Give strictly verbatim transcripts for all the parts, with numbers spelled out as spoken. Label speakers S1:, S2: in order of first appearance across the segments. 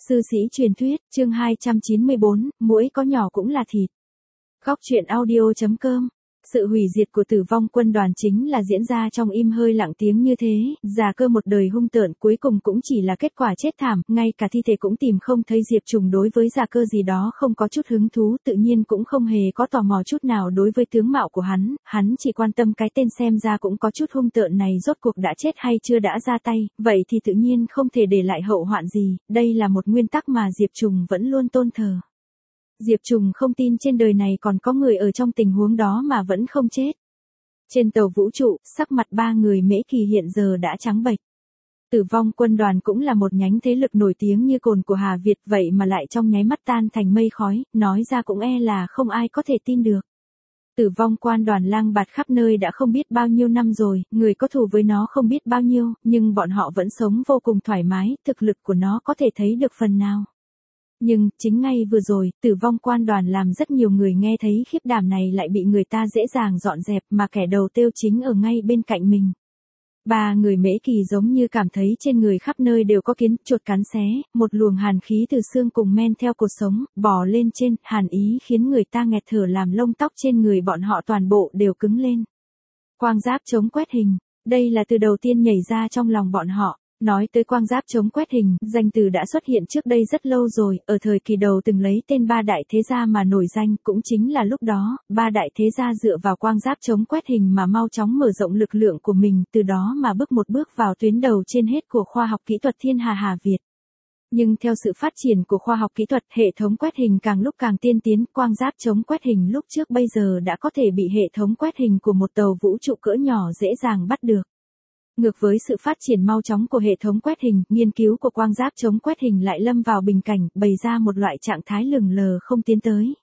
S1: Sư sĩ truyền thuyết, chương hai trăm chín mươi bốn, muỗi có nhỏ cũng là thịt. Góc truyện audio chấm com. Sự hủy diệt của Tử Vong Quân đoàn chính là diễn ra trong im hơi lặng tiếng như thế, Già Cơ một đời hung tợn cuối cùng cũng chỉ là kết quả chết thảm, ngay cả thi thể cũng tìm không thấy. Diệp Trùng đối với Già Cơ gì đó không có chút hứng thú, tự nhiên cũng không hề có tò mò chút nào đối với tướng mạo của hắn, hắn chỉ quan tâm cái tên xem ra cũng có chút hung tợn này rốt cuộc đã chết hay chưa đã ra tay, vậy thì tự nhiên không thể để lại hậu hoạn gì, đây là một nguyên tắc mà Diệp Trùng vẫn luôn tôn thờ. Diệp Trùng không tin trên đời này còn có người ở trong tình huống đó mà vẫn không chết. Trên tàu vũ trụ, sắc mặt ba người Mễ Kỳ hiện giờ đã trắng bệch. Tử Vong Quân đoàn cũng là một nhánh thế lực nổi tiếng như cồn của Hà Việt, vậy mà lại trong nháy mắt tan thành mây khói, nói ra cũng e là không ai có thể tin được. Tử Vong Quân đoàn lang bạt khắp nơi đã không biết bao nhiêu năm rồi, người có thù với nó không biết bao nhiêu, nhưng bọn họ vẫn sống vô cùng thoải mái, thực lực của nó có thể thấy được phần nào. Nhưng, chính ngay vừa rồi, Tử Vong Quân đoàn làm rất nhiều người nghe thấy khiếp đảm này lại bị người ta dễ dàng dọn dẹp mà kẻ đầu tiêu chính ở ngay bên cạnh mình. Ba người Mễ Kỳ giống như cảm thấy trên người khắp nơi đều có kiến chuột cắn xé, một luồng hàn khí từ xương cùng men theo cột sống, bò lên trên, hàn ý khiến người ta nghẹt thở làm lông tóc trên người bọn họ toàn bộ đều cứng lên. Quang giáp chống quét hình, đây là từ đầu tiên nhảy ra trong lòng bọn họ. Nói tới quang giáp chống quét hình, danh từ đã xuất hiện trước đây rất lâu rồi, ở thời kỳ đầu từng lấy tên ba đại thế gia mà nổi danh, cũng chính là lúc đó, ba đại thế gia dựa vào quang giáp chống quét hình mà mau chóng mở rộng lực lượng của mình, từ đó mà bước một bước vào tuyến đầu trên hết của khoa học kỹ thuật thiên hà Hà Việt. Nhưng theo sự phát triển của khoa học kỹ thuật, hệ thống quét hình càng lúc càng tiên tiến, quang giáp chống quét hình lúc trước bây giờ đã có thể bị hệ thống quét hình của một tàu vũ trụ cỡ nhỏ dễ dàng bắt được. Ngược với sự phát triển mau chóng của hệ thống quét hình, nghiên cứu của quang giáp chống quét hình lại lâm vào bình cảnh, bày ra một loại trạng thái lừng lờ không tiến tới.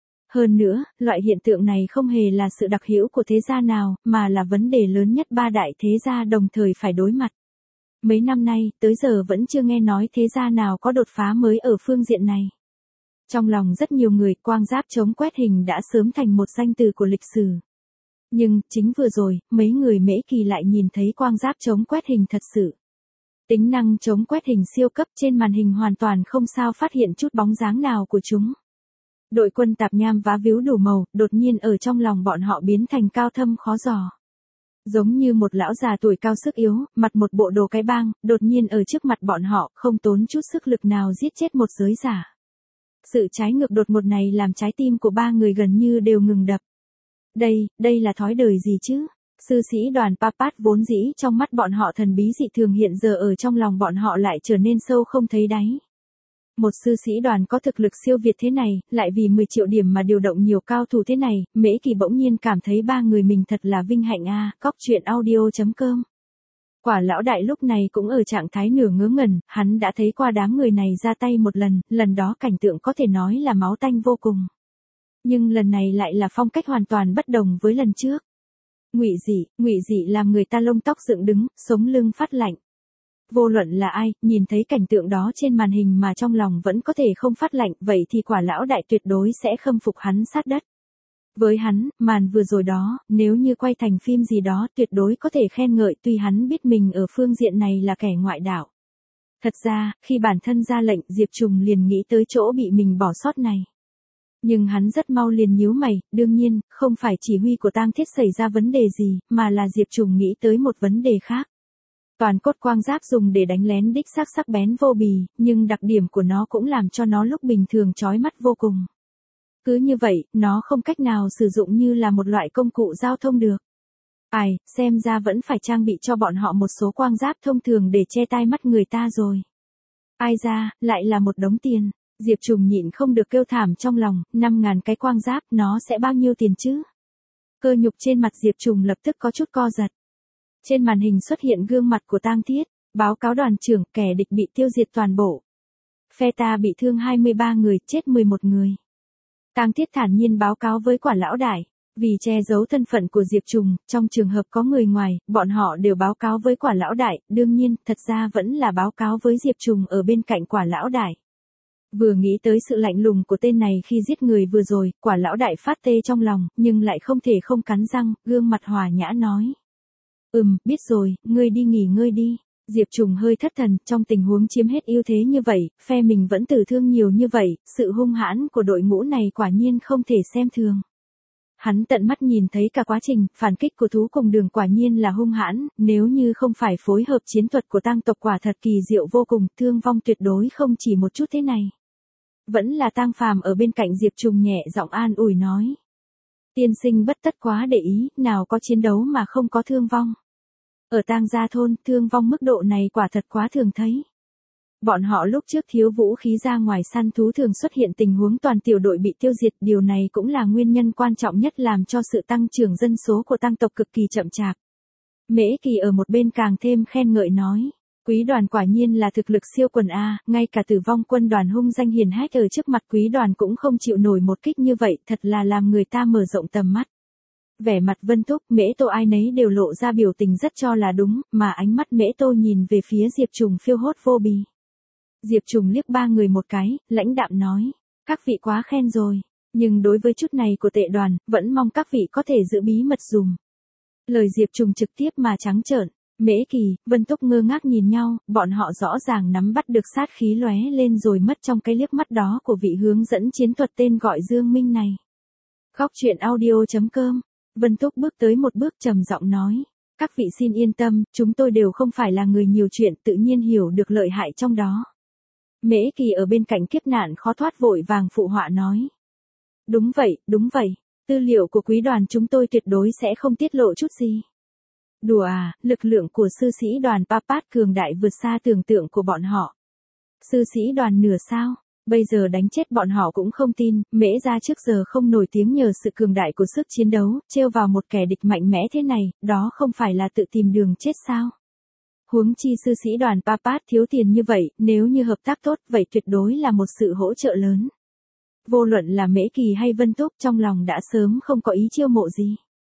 S1: Hơn nữa, loại hiện tượng này không hề là sự đặc hữu của thế gia nào, mà là vấn đề lớn nhất ba đại thế gia đồng thời phải đối mặt. Mấy năm nay, tới giờ vẫn chưa nghe nói thế gia nào có đột phá mới ở phương diện này. Trong lòng rất nhiều người, quang giáp chống quét hình đã sớm thành một danh từ của lịch sử. Nhưng, chính vừa rồi, mấy người Mễ Kỳ lại nhìn thấy quang giáp chống quét hình thật sự. Tính năng chống quét hình siêu cấp trên màn hình hoàn toàn không sao phát hiện chút bóng dáng nào của chúng. Đội quân tạp nham vá víu đủ màu, đột nhiên ở trong lòng bọn họ biến thành cao thâm khó dò. Giống như một lão già tuổi cao sức yếu, mặc một bộ đồ cái bang, đột nhiên ở trước mặt bọn họ, không tốn chút sức lực nào giết chết một giới giả. Sự trái ngược đột ngột này làm trái tim của ba người gần như đều ngừng đập. Đây, đây là thói đời gì chứ? Sư sĩ đoàn Papat vốn dĩ trong mắt bọn họ thần bí dị thường hiện giờ ở trong lòng bọn họ lại trở nên sâu không thấy đáy. Một sư sĩ đoàn có thực lực siêu việt thế này, lại vì mười triệu điểm mà điều động nhiều cao thủ thế này, Mễ Kỳ bỗng nhiên cảm thấy ba người mình thật là vinh hạnh a. À, Góc truyện audio chấm com. Quả lão đại lúc này cũng ở trạng thái nửa ngớ ngẩn, hắn đã thấy qua đám người này ra tay một lần, lần đó cảnh tượng có thể nói là máu tanh vô cùng. Nhưng lần này lại là phong cách hoàn toàn bất đồng với lần trước. Ngụy dị, ngụy dị làm người ta lông tóc dựng đứng, sống lưng phát lạnh. Vô luận là ai, nhìn thấy cảnh tượng đó trên màn hình mà trong lòng vẫn có thể không phát lạnh, vậy thì quả lão đại tuyệt đối sẽ khâm phục hắn sát đất. Với hắn, màn vừa rồi đó, nếu như quay thành phim gì đó tuyệt đối có thể khen ngợi, tuy hắn biết mình ở phương diện này là kẻ ngoại đạo. Thật ra, khi bản thân ra lệnh, Diệp Trùng liền nghĩ tới chỗ bị mình bỏ sót này. Nhưng hắn rất mau liền nhíu mày, đương nhiên, không phải chỉ huy của Tang Thiết xảy ra vấn đề gì, mà là Diệp Trùng nghĩ tới một vấn đề khác. Toàn cốt quang giáp dùng để đánh lén đích xác sắc bén vô bì, nhưng đặc điểm của nó cũng làm cho nó lúc bình thường chói mắt vô cùng. Cứ như vậy, nó không cách nào sử dụng như là một loại công cụ giao thông được. Ai, xem ra vẫn phải trang bị cho bọn họ một số quang giáp thông thường để che tai mắt người ta rồi. Ai ra, lại là một đống tiền. Diệp Trùng nhịn không được kêu thảm trong lòng, năm ngàn cái quang giáp, nó sẽ bao nhiêu tiền chứ? Cơ nhục trên mặt Diệp Trùng lập tức có chút co giật. Trên màn hình xuất hiện gương mặt của Tang Thiết, báo cáo đoàn trưởng, kẻ địch bị tiêu diệt toàn bộ. Phe ta bị thương hai mươi ba người, chết mười một người. Tang Thiết thản nhiên báo cáo với quả lão đại, vì che giấu thân phận của Diệp Trùng, trong trường hợp có người ngoài, bọn họ đều báo cáo với quả lão đại, đương nhiên, thật ra vẫn là báo cáo với Diệp Trùng ở bên cạnh quả lão đại. Vừa nghĩ tới sự lạnh lùng của tên này khi giết người vừa rồi, quả lão đại phát tê trong lòng, nhưng lại không thể không cắn răng, gương mặt hòa nhã nói. Ừm, biết rồi, ngươi đi nghỉ ngơi đi. Diệp Trùng hơi thất thần, trong tình huống chiếm hết ưu thế như vậy, phe mình vẫn tử thương nhiều như vậy, sự hung hãn của đội ngũ này quả nhiên không thể xem thường. Hắn tận mắt nhìn thấy cả quá trình, phản kích của thú cùng đường quả nhiên là hung hãn, nếu như không phải phối hợp chiến thuật của tang tộc quả thật kỳ diệu vô cùng, thương vong tuyệt đối không chỉ một chút thế này. Vẫn là Tang Phàm ở bên cạnh Diệp Trùng nhẹ giọng an ủi nói. Tiên sinh bất tất quá để ý, nào có chiến đấu mà không có thương vong. Ở Tang gia thôn, thương vong mức độ này quả thật quá thường thấy. Bọn họ lúc trước thiếu vũ khí ra ngoài săn thú thường xuất hiện tình huống toàn tiểu đội bị tiêu diệt, điều này cũng là nguyên nhân quan trọng nhất làm cho sự tăng trưởng dân số của Tang tộc cực kỳ chậm chạp. Mễ Kỳ ở một bên càng thêm khen ngợi nói, Quý đoàn quả nhiên là thực lực siêu quần A, ngay cả Tử Vong quân đoàn hung danh hiển hách ở trước mặt Quý đoàn cũng không chịu nổi một kích như vậy, thật là làm người ta mở rộng tầm mắt. Vẻ mặt Vân Túc, Mễ Tô ai nấy đều lộ ra biểu tình rất cho là đúng, mà ánh mắt Mễ Tô nhìn về phía Diệp Trùng phiêu hốt vô bì. Diệp Trùng liếc ba người một cái, lãnh đạm nói, các vị quá khen rồi, nhưng đối với chút này của tệ đoàn, vẫn mong các vị có thể giữ bí mật dùm. Lời Diệp Trùng trực tiếp mà trắng trợn, Mễ Kỳ, Vân Túc ngơ ngác nhìn nhau, bọn họ rõ ràng nắm bắt được sát khí lóe lên rồi mất trong cái liếc mắt đó của vị hướng dẫn chiến thuật tên gọi Dương Minh này. Góc truyện audio chấm com, Vân Túc bước tới một bước trầm giọng nói, các vị xin yên tâm, chúng tôi đều không phải là người nhiều chuyện, tự nhiên hiểu được lợi hại trong đó. Mễ Kỳ ở bên cạnh kiếp nạn khó thoát vội vàng phụ họa nói. Đúng vậy, đúng vậy, tư liệu của quý đoàn chúng tôi tuyệt đối sẽ không tiết lộ chút gì. Đùa à, lực lượng của sư sĩ đoàn Papat cường đại vượt xa tưởng tượng của bọn họ. Sư sĩ đoàn nửa sao, bây giờ đánh chết bọn họ cũng không tin, Mễ gia trước giờ không nổi tiếng nhờ sự cường đại của sức chiến đấu, trêu vào một kẻ địch mạnh mẽ thế này, đó không phải là tự tìm đường chết sao. Huống chi sư sĩ đoàn Papat thiếu tiền như vậy, nếu như hợp tác tốt vậy tuyệt đối là một sự hỗ trợ lớn. Vô luận là Mễ Kỳ hay Vân Túc trong lòng đã sớm không có ý chiêu mộ gì.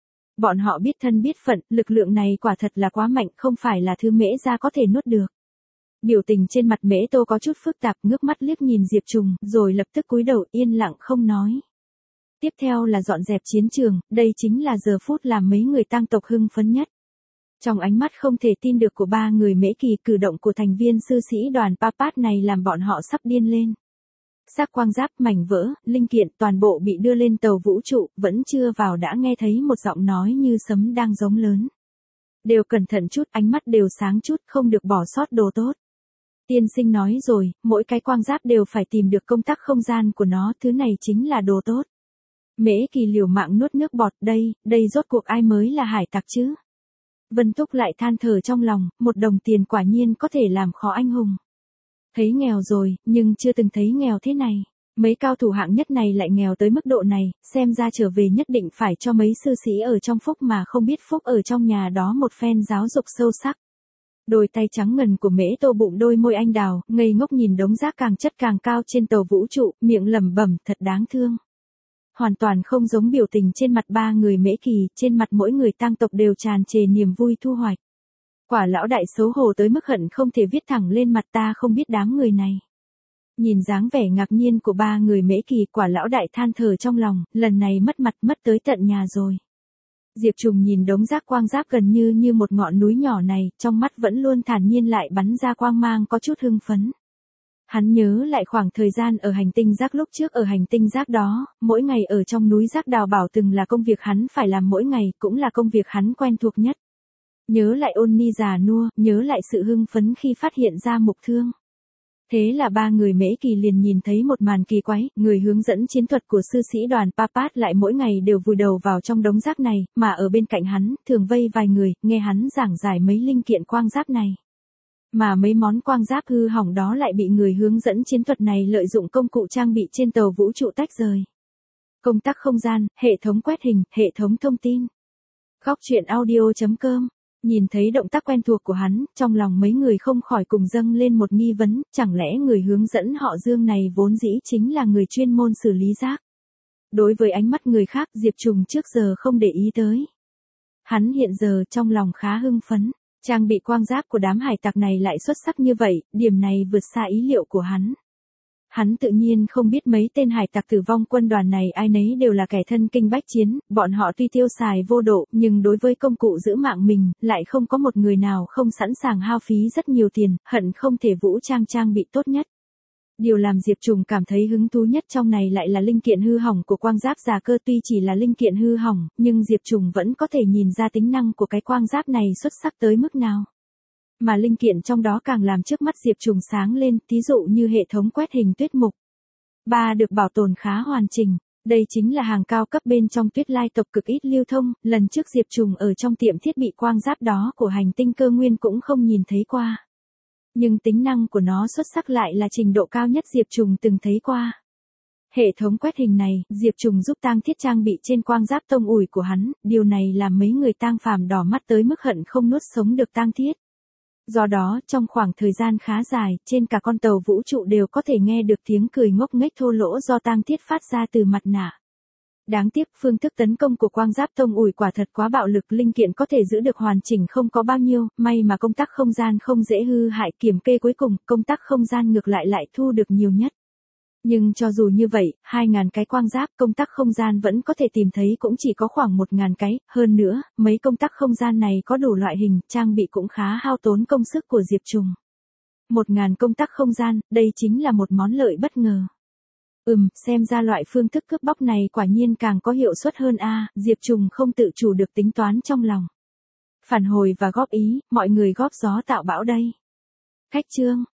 S1: Bọn họ biết thân biết phận, lực lượng này quả thật là quá mạnh, không phải là thứ Mễ gia có thể nuốt được. Biểu tình trên mặt Mễ Tô có chút phức tạp, ngước mắt liếc nhìn Diệp Trùng, rồi lập tức cúi đầu yên lặng không nói. Tiếp theo là dọn dẹp chiến trường, đây chính là giờ phút làm mấy người tang tộc hưng phấn nhất. Trong ánh mắt không thể tin được của ba người Mễ Kỳ, cử động của thành viên sư sĩ đoàn Papat này làm bọn họ sắp điên lên. Xác quang giáp, mảnh vỡ, linh kiện toàn bộ bị đưa lên tàu vũ trụ, vẫn chưa vào đã nghe thấy một giọng nói như sấm đang giống lớn. Đều cẩn thận chút, ánh mắt đều sáng chút, không được bỏ sót đồ tốt. Tiên sinh nói rồi, mỗi cái quang giáp đều phải tìm được công tắc không gian của nó, thứ này chính là đồ tốt. Mễ Kỳ liều mạng nuốt nước bọt, đây, đây rốt cuộc ai mới là hải tặc chứ? Vân Túc lại than thở trong lòng, một đồng tiền quả nhiên có thể làm khó anh hùng. Thấy nghèo rồi, nhưng chưa từng thấy nghèo thế này. Mấy cao thủ hạng nhất này lại nghèo tới mức độ này, xem ra trở về nhất định phải cho mấy sư sĩ ở trong phúc mà không biết phúc ở trong nhà đó một phen giáo dục sâu sắc. Đôi tay trắng ngần của Mễ Tô bụng đôi môi anh đào, ngây ngốc nhìn đống rác càng chất càng cao trên tàu vũ trụ, miệng lẩm bẩm thật đáng thương. Hoàn toàn không giống biểu tình trên mặt ba người Mễ Kỳ, trên mặt mỗi người tang tộc đều tràn trề niềm vui thu hoạch. Quả lão đại xấu hổ tới mức hận không thể viết thẳng lên mặt, ta không biết đám người này. Nhìn dáng vẻ ngạc nhiên của ba người Mễ Kỳ, quả lão đại than thở trong lòng, lần này mất mặt mất tới tận nhà rồi. Diệp Trùng nhìn đống rác quang giáp gần như như một ngọn núi nhỏ này, trong mắt vẫn luôn thản nhiên lại bắn ra quang mang có chút hưng phấn. Hắn nhớ lại khoảng thời gian ở hành tinh rác lúc trước, ở hành tinh rác đó, mỗi ngày ở trong núi rác đào bảo từng là công việc hắn phải làm mỗi ngày, cũng là công việc hắn quen thuộc nhất. Nhớ lại ôn ni già nua, nhớ lại sự hưng phấn khi phát hiện ra mục thương. Thế là ba người Mễ Kỳ liền nhìn thấy một màn kỳ quái, người hướng dẫn chiến thuật của sư sĩ đoàn Papat lại mỗi ngày đều vùi đầu vào trong đống rác này, mà ở bên cạnh hắn, thường vây vài người, nghe hắn giảng giải mấy linh kiện quang giáp này. Mà mấy món quang giáp hư hỏng đó lại bị người hướng dẫn chiến thuật này lợi dụng công cụ trang bị trên tàu vũ trụ tách rời. Công tắc không gian, hệ thống quét hình, hệ thống thông tin. Góc truyện audio chấm com. Nhìn thấy động tác quen thuộc của hắn, trong lòng mấy người không khỏi cùng dâng lên một nghi vấn, chẳng lẽ người hướng dẫn họ Dương này vốn dĩ chính là người chuyên môn xử lý rác. Đối với ánh mắt người khác, Diệp Trùng trước giờ không để ý tới. Hắn hiện giờ trong lòng khá hưng phấn, trang bị quang giáp của đám hải tặc này lại xuất sắc như vậy, điểm này vượt xa ý liệu của hắn. Hắn tự nhiên không biết mấy tên hải tặc tử vong quân đoàn này ai nấy đều là kẻ thân kinh bách chiến, bọn họ tuy tiêu xài vô độ, nhưng đối với công cụ giữ mạng mình, lại không có một người nào không sẵn sàng hao phí rất nhiều tiền, hận không thể vũ trang trang bị tốt nhất. Điều làm Diệp Trùng cảm thấy hứng thú nhất trong này lại là linh kiện hư hỏng của quang giáp già cơ, tuy chỉ là linh kiện hư hỏng, nhưng Diệp Trùng vẫn có thể nhìn ra tính năng của cái quang giáp này xuất sắc tới mức nào. Mà linh kiện trong đó càng làm trước mắt Diệp Trùng sáng lên, thí dụ như hệ thống quét hình tuyết mục. ba được bảo tồn khá hoàn chỉnh. Đây chính là hàng cao cấp bên trong Tuyết Lai tộc cực ít lưu thông, lần trước Diệp Trùng ở trong tiệm thiết bị quang giáp đó của hành tinh cơ nguyên cũng không nhìn thấy qua. Nhưng tính năng của nó xuất sắc lại là trình độ cao nhất Diệp Trùng từng thấy qua. Hệ thống quét hình này, Diệp Trùng giúp tang thiết trang bị trên quang giáp tông ủi của hắn, điều này làm mấy người tang phàm đỏ mắt tới mức hận không nuốt sống được tang thiết. Do đó, trong khoảng thời gian khá dài, trên cả con tàu vũ trụ đều có thể nghe được tiếng cười ngốc nghếch thô lỗ do tang thiết phát ra từ mặt nạ. Đáng tiếc, phương thức tấn công của quang giáp tông ủi quả thật quá bạo lực, linh kiện có thể giữ được hoàn chỉnh không có bao nhiêu, may mà công tắc không gian không dễ hư hại, kiểm kê cuối cùng, công tắc không gian ngược lại lại thu được nhiều nhất. Nhưng cho dù như vậy, hai ngàn cái quang giáp công tắc không gian vẫn có thể tìm thấy cũng chỉ có khoảng một ngàn cái, hơn nữa, mấy công tắc không gian này có đủ loại hình, trang bị cũng khá hao tốn công sức của Diệp Trùng. một ngàn công tắc không gian, đây chính là một món lợi bất ngờ. Ừm, xem ra loại phương thức cướp bóc này quả nhiên càng có hiệu suất hơn a, Diệp Trùng không tự chủ được tính toán trong lòng. Phản hồi và góp ý, mọi người góp gió tạo bão đây. Khách chương